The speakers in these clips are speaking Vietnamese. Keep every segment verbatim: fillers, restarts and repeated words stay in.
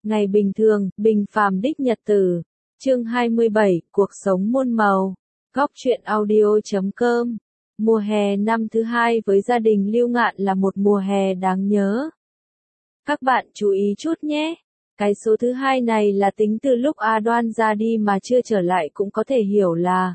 Ngày bình thường, bình phàm đích nhật tử. Chương hai mươi bảy, cuộc sống muôn màu. Góc truyện audio chấm com. Mùa hè năm thứ hai với gia đình Lưu Ngạn là một mùa hè đáng nhớ. Các bạn chú ý chút nhé. Cái số thứ hai này là tính từ lúc A Đoan ra đi mà chưa trở lại, cũng có thể hiểu là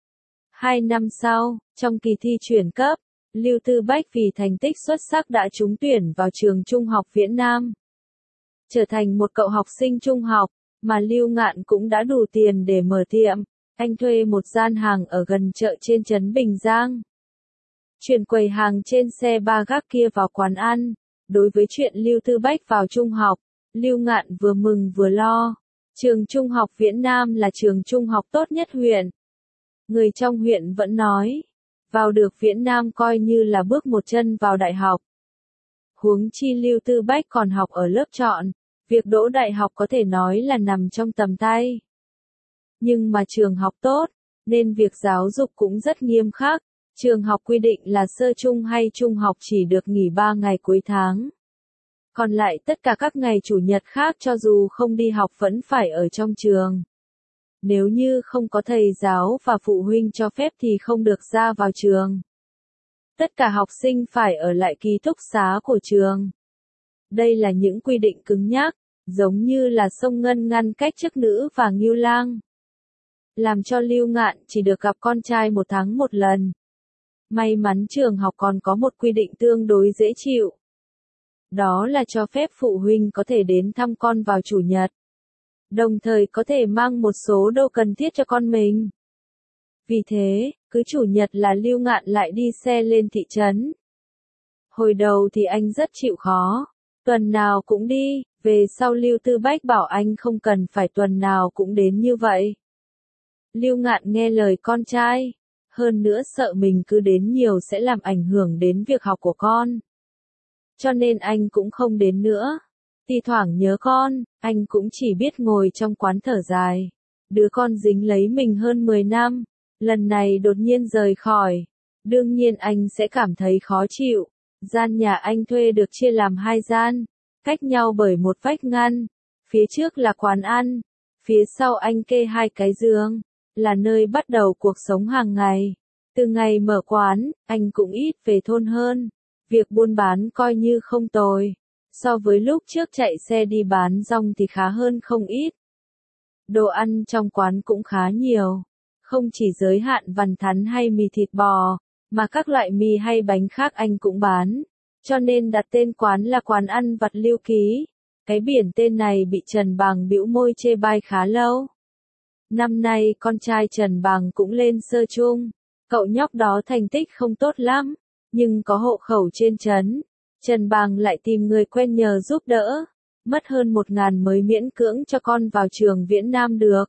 hai năm sau, trong kỳ thi chuyển cấp, Lưu Tư Bách vì thành tích xuất sắc đã trúng tuyển vào trường Trung học Viễn Nam. Trở thành một cậu học sinh trung học, mà Lưu Ngạn cũng đã đủ tiền để mở tiệm. Anh thuê một gian hàng ở gần chợ trên trấn Bình Giang. Chuyển quầy hàng trên xe ba gác kia vào quán ăn. Đối với chuyện Lưu Tư Bách vào trung học, Lưu Ngạn vừa mừng vừa lo. Trường Trung học Viễn Nam là trường trung học tốt nhất huyện. Người trong huyện vẫn nói, vào được Viễn Nam coi như là bước một chân vào đại học. Huống chi Lưu Tư Bách còn học ở lớp chọn, việc đỗ đại học có thể nói là nằm trong tầm tay. Nhưng mà trường học tốt, nên việc giáo dục cũng rất nghiêm khắc. Trường học quy định là sơ trung hay trung học chỉ được nghỉ ba ngày cuối tháng. Còn lại tất cả các ngày chủ nhật khác cho dù không đi học vẫn phải ở trong trường. Nếu như không có thầy giáo và phụ huynh cho phép thì không được ra vào trường. Tất cả học sinh phải ở lại ký túc xá của trường. Đây là những quy định cứng nhắc, giống như là Sông Ngân ngăn cách chức nữ và Ngưu Lang. Làm cho Lưu Ngạn chỉ được gặp con trai một tháng một lần. May mắn trường học còn có một quy định tương đối dễ chịu. Đó là cho phép phụ huynh có thể đến thăm con vào chủ nhật. Đồng thời có thể mang một số đồ cần thiết cho con mình. Vì thế, cứ chủ nhật là Lưu Ngạn lại đi xe lên thị trấn. Hồi đầu thì anh rất chịu khó. Tuần nào cũng đi, về sau Lưu Tư Bách bảo anh không cần phải tuần nào cũng đến như vậy. Lưu Ngạn nghe lời con trai, hơn nữa sợ mình cứ đến nhiều sẽ làm ảnh hưởng đến việc học của con. Cho nên anh cũng không đến nữa. Thì thoảng nhớ con, anh cũng chỉ biết ngồi trong quán thở dài. Đứa con dính lấy mình hơn mười năm, lần này đột nhiên rời khỏi. Đương nhiên anh sẽ cảm thấy khó chịu. Gian nhà anh thuê được chia làm hai gian, cách nhau bởi một vách ngăn. Phía trước là quán ăn, phía sau anh kê hai cái giường, là nơi bắt đầu cuộc sống hàng ngày. Từ ngày mở quán, anh cũng ít về thôn hơn. Việc buôn bán coi như không tồi. So với lúc trước chạy xe đi bán rong thì khá hơn không ít. Đồ ăn trong quán cũng khá nhiều. Không chỉ giới hạn vằn thắn hay mì thịt bò, mà các loại mì hay bánh khác anh cũng bán. Cho nên đặt tên quán là quán ăn vặt Lưu Ký. Cái biển tên này bị Trần Bàng bĩu môi chê bai khá lâu. Năm nay con trai Trần Bàng cũng lên sơ trung. Cậu nhóc đó thành tích không tốt lắm, nhưng có hộ khẩu trên trấn. Trần Bàng lại tìm người quen nhờ giúp đỡ. Mất hơn một ngàn mới miễn cưỡng cho con vào trường Viễn Nam được.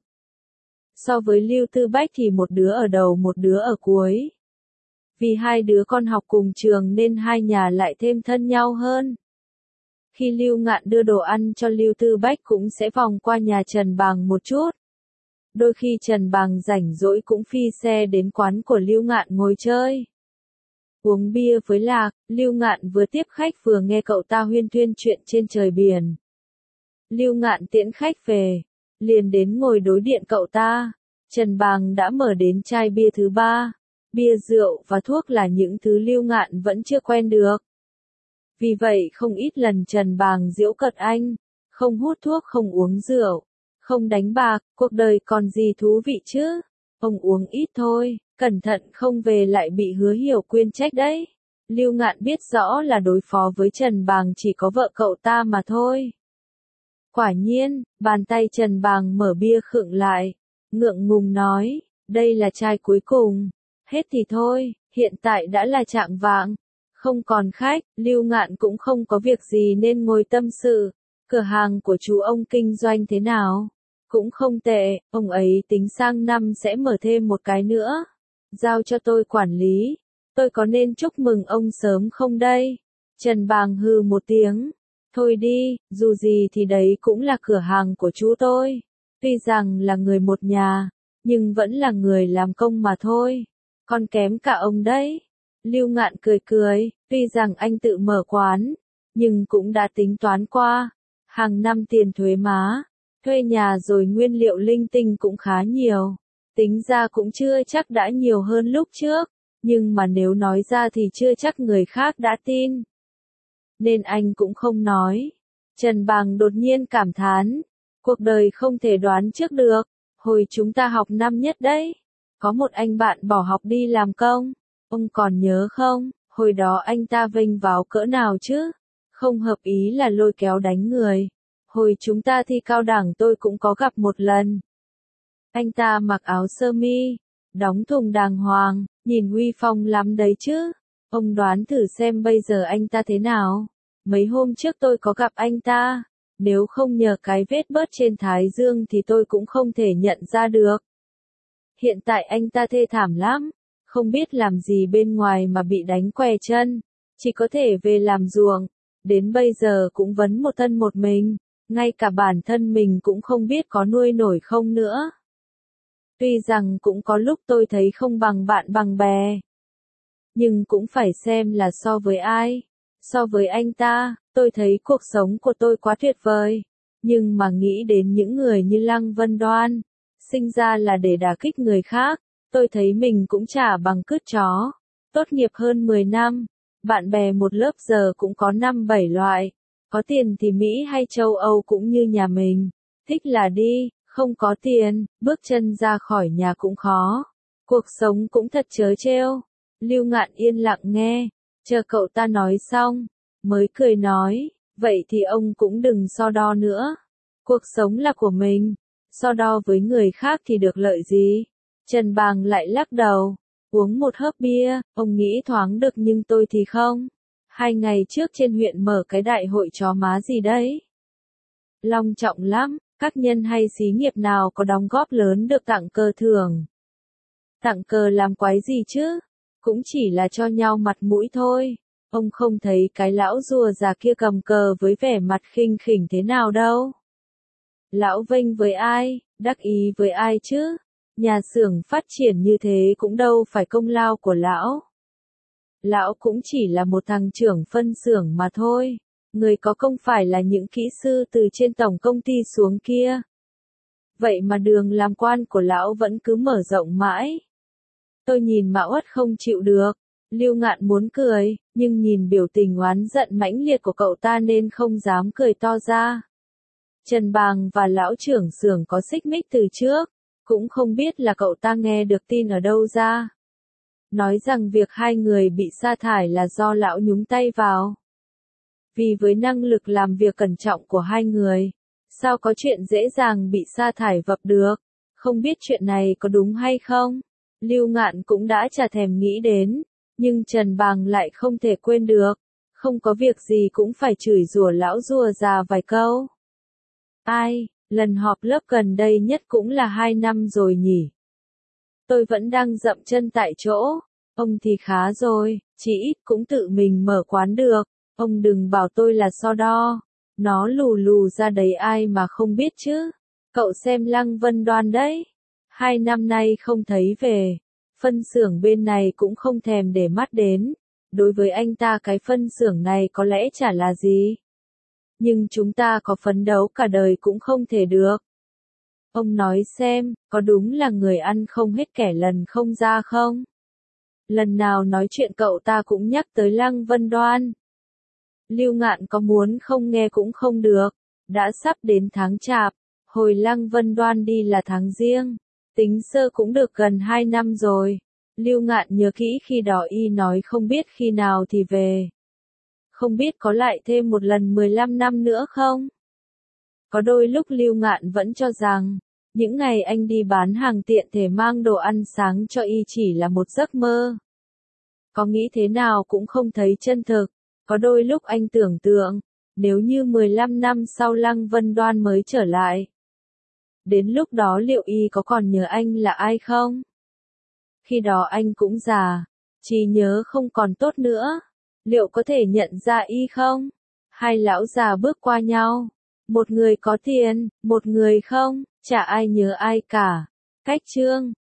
So với Lưu Tư Bách thì một đứa ở đầu một đứa ở cuối. Vì hai đứa con học cùng trường nên hai nhà lại thêm thân nhau hơn. Khi Lưu Ngạn đưa đồ ăn cho Lưu Tư Bách cũng sẽ vòng qua nhà Trần Bàng một chút. Đôi khi Trần Bàng rảnh rỗi cũng phi xe đến quán của Lưu Ngạn ngồi chơi. Uống bia với Lạc, Lưu Ngạn vừa tiếp khách vừa nghe cậu ta huyên thuyên chuyện trên trời biển. Lưu Ngạn tiễn khách về, liền đến ngồi đối điện cậu ta. Trần Bàng đã mở đến chai bia thứ ba. Bia, rượu và thuốc là những thứ Lưu Ngạn vẫn chưa quen được. Vì vậy không ít lần Trần Bàng giễu cợt anh, không hút thuốc không uống rượu, không đánh bạc, cuộc đời còn gì thú vị chứ, ông uống ít thôi, cẩn thận không về lại bị Hứa Hiểu Quyên trách đấy. Lưu Ngạn biết rõ là đối phó với Trần Bàng chỉ có vợ cậu ta mà thôi. Quả nhiên, bàn tay Trần Bàng mở bia khựng lại, ngượng ngùng nói, đây là chai cuối cùng, hết thì thôi, hiện tại đã là chạng vạng, không còn khách, Lưu Ngạn cũng không có việc gì nên ngồi tâm sự. Cửa hàng của chú ông kinh doanh thế nào? Cũng không tệ, ông ấy tính sang năm sẽ mở thêm một cái nữa. Giao cho tôi quản lý, tôi có nên chúc mừng ông sớm không đây? Trần Bàng hừ một tiếng. Thôi đi, dù gì thì đấy cũng là cửa hàng của chú tôi. Tuy rằng là người một nhà, nhưng vẫn là người làm công mà thôi. Còn kém cả ông đấy. Lưu Ngạn cười cười, tuy rằng anh tự mở quán, nhưng cũng đã tính toán qua. Hàng năm tiền thuế má, thuê nhà rồi nguyên liệu linh tinh cũng khá nhiều. Tính ra cũng chưa chắc đã nhiều hơn lúc trước, nhưng mà nếu nói ra thì chưa chắc người khác đã tin. Nên anh cũng không nói. Trần Bàng đột nhiên cảm thán, cuộc đời không thể đoán trước được. Hồi chúng ta học năm nhất đấy, có một anh bạn bỏ học đi làm công, ông còn nhớ không? Hồi đó anh ta vênh váo cỡ nào chứ? Không hợp ý là lôi kéo đánh người. Hồi chúng ta thi cao đẳng tôi cũng có gặp một lần. Anh ta mặc áo sơ mi, đóng thùng đàng hoàng, nhìn uy phong lắm đấy chứ. Ông đoán thử xem bây giờ anh ta thế nào? Mấy hôm trước tôi có gặp anh ta, nếu không nhờ cái vết bớt trên thái dương thì tôi cũng không thể nhận ra được. Hiện tại anh ta thê thảm lắm, không biết làm gì bên ngoài mà bị đánh què chân, chỉ có thể về làm ruộng, đến bây giờ cũng vấn một thân một mình, ngay cả bản thân mình cũng không biết có nuôi nổi không nữa. Tuy rằng cũng có lúc tôi thấy không bằng bạn bằng bè, nhưng cũng phải xem là so với ai. So với anh ta, tôi thấy cuộc sống của tôi quá tuyệt vời, nhưng mà nghĩ đến những người như Lăng Vân Đoan, sinh ra là để đả kích người khác, tôi thấy mình cũng chả bằng cứt chó. Tốt nghiệp hơn mười năm, bạn bè một lớp giờ cũng có năm bảy loại, có tiền thì Mỹ hay châu Âu cũng như nhà mình, thích là đi, không có tiền, bước chân ra khỏi nhà cũng khó. Cuộc sống cũng thật trớ trêu. Lưu Ngạn yên lặng nghe, chờ cậu ta nói xong, mới cười nói, vậy thì ông cũng đừng so đo nữa. Cuộc sống là của mình, so đo với người khác thì được lợi gì? Trần Bàng lại lắc đầu, uống một hớp bia, ông nghĩ thoáng được nhưng tôi thì không. Hai ngày trước trên huyện mở cái đại hội chó má gì đấy. Long trọng lắm, các nhân hay xí nghiệp nào có đóng góp lớn được tặng cờ thưởng. Tặng cờ làm quái gì chứ? Cũng chỉ là cho nhau mặt mũi thôi. Ông không thấy cái lão rùa già kia cầm cờ với vẻ mặt khinh khỉnh thế nào đâu. Lão vênh với ai, đắc ý với ai chứ? Nhà xưởng phát triển như thế cũng đâu phải công lao của lão. Lão cũng chỉ là một thằng trưởng phân xưởng mà thôi. Người có công phải là những kỹ sư từ trên tổng công ty xuống kia. Vậy mà đường làm quan của lão vẫn cứ mở rộng mãi. Tôi nhìn Mã Uất không chịu được. Lưu Ngạn muốn cười, nhưng nhìn biểu tình oán giận mãnh liệt của cậu ta nên không dám cười to ra. Trần Bàng và lão trưởng xưởng có xích mích từ trước, cũng không biết là cậu ta nghe được tin ở đâu ra. Nói rằng việc hai người bị sa thải là do lão nhúng tay vào. Vì với năng lực làm việc cẩn trọng của hai người, sao có chuyện dễ dàng bị sa thải vập được, không biết chuyện này có đúng hay không. Lưu Ngạn cũng đã chả thèm nghĩ đến, nhưng Trần Bàng lại không thể quên được, không có việc gì cũng phải chửi rủa lão rùa già vài câu. Ai, lần họp lớp gần đây nhất cũng là hai năm rồi nhỉ. Tôi vẫn đang dậm chân tại chỗ, ông thì khá rồi, chỉ ít cũng tự mình mở quán được, ông đừng bảo tôi là so đo, nó lù lù ra đấy ai mà không biết chứ. Cậu xem Lăng Vân Đoan đấy, hai năm nay không thấy về, phân xưởng bên này cũng không thèm để mắt đến, đối với anh ta cái phân xưởng này có lẽ chả là gì. Nhưng chúng ta có phấn đấu cả đời cũng không thể được. Ông nói xem, có đúng là người ăn không hết kẻ lần không ra không? Lần nào nói chuyện cậu ta cũng nhắc tới Lăng Vân Đoan. Lưu Ngạn có muốn không nghe cũng không được, đã sắp đến tháng Chạp, hồi Lăng Vân Đoan đi là tháng Giêng, tính sơ cũng được gần hai năm rồi. Lưu Ngạn nhớ kỹ khi đó y nói không biết khi nào thì về. Không biết có lại thêm một lần mười lăm năm nữa không? Có đôi lúc Lưu Ngạn vẫn cho rằng, những ngày anh đi bán hàng tiện thể mang đồ ăn sáng cho y chỉ là một giấc mơ. Có nghĩ thế nào cũng không thấy chân thực. Có đôi lúc anh tưởng tượng, nếu như mười lăm năm sau Lăng Vân Đoan mới trở lại. Đến lúc đó liệu y có còn nhớ anh là ai không? Khi đó anh cũng già, trí nhớ không còn tốt nữa. Liệu có thể nhận ra y không? Hai lão già bước qua nhau. Một người có tiền, một người không, chả ai nhớ ai cả. Cách chương